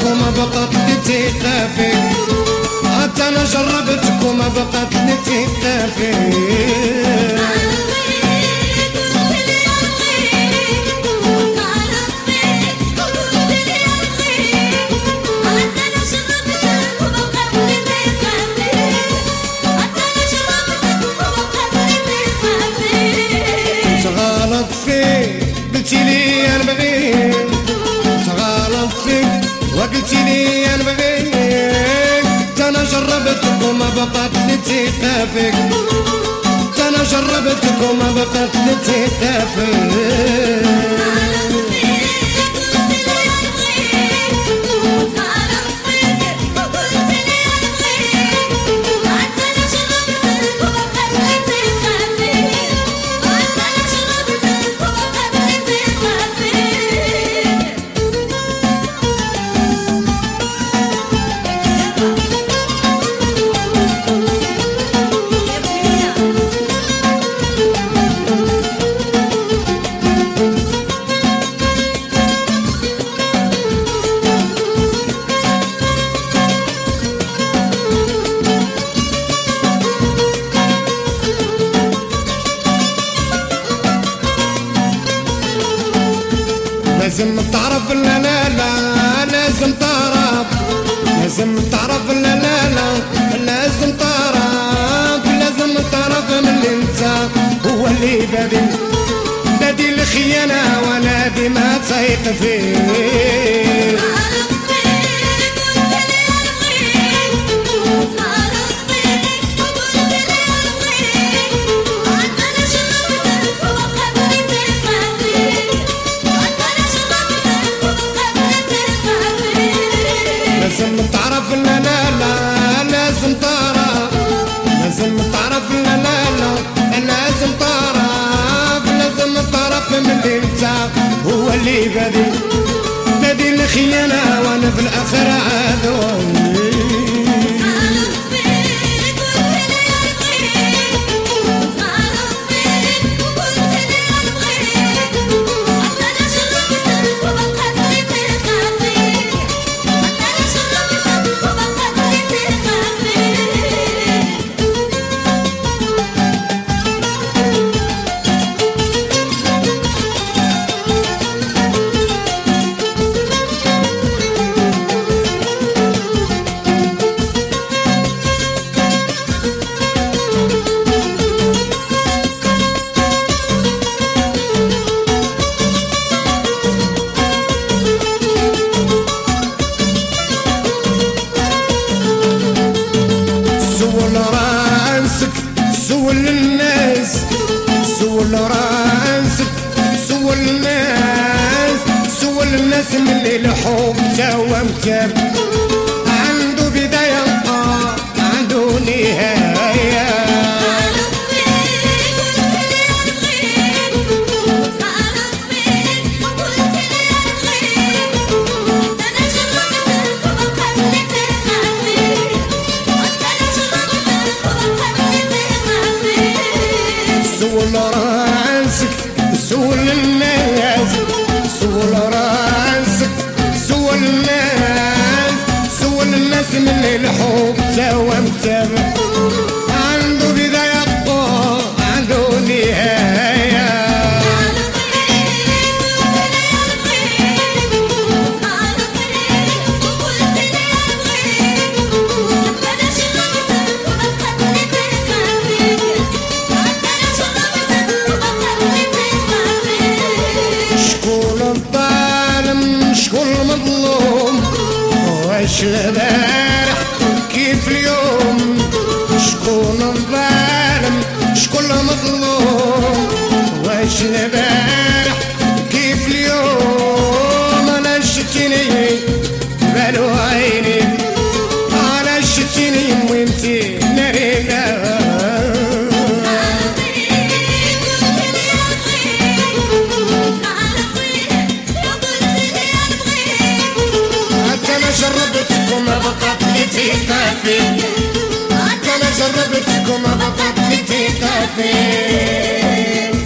وما بقت لتيقى فيك، حتى انا جربتك وما بقت لتيقى فيك. قلتي لي انا بغيك، غلط فيك وقلتي لي انا بغيك، انا جربتك وما بقت لتيقى فيك، انا جربتك وما بقت لتيقى فيك. لازم تعرف لا لا لا، لازم تعرف، لازم تعرف لا لا لا، لازم تعرف، لازم تعرف من اللي انت هو اللي بادي الخيانة وانا ديما تايق فيه. لازم تعرف لا لا لا، لازم تعرف، لازم تعرف لا لا لا، لازم تعرف، لازم تعرف من اللي انت هو اللي بادي الخيانة وانا في الاخر عدو. سول الناس، سول راسك، سول الناس، سول الناس من اللي الحب توا مكان عنده بداية عنده نهاية. سول راسك، سول الناس، سول راسك، سول الناس، سول الناس من اللي الحب توا متابع عنده بداية عنده نهاية. واش البارح كيف اليوم، شكون الظالم شكون المظلوم، واش البارح كيف اليوم. انا شتيني بالو عيني، انا شتيني وانتي نارينا. جربتك وما بقت لتيقى فيك، انا جربتك وما بقت لتيقى فيك.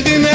ديما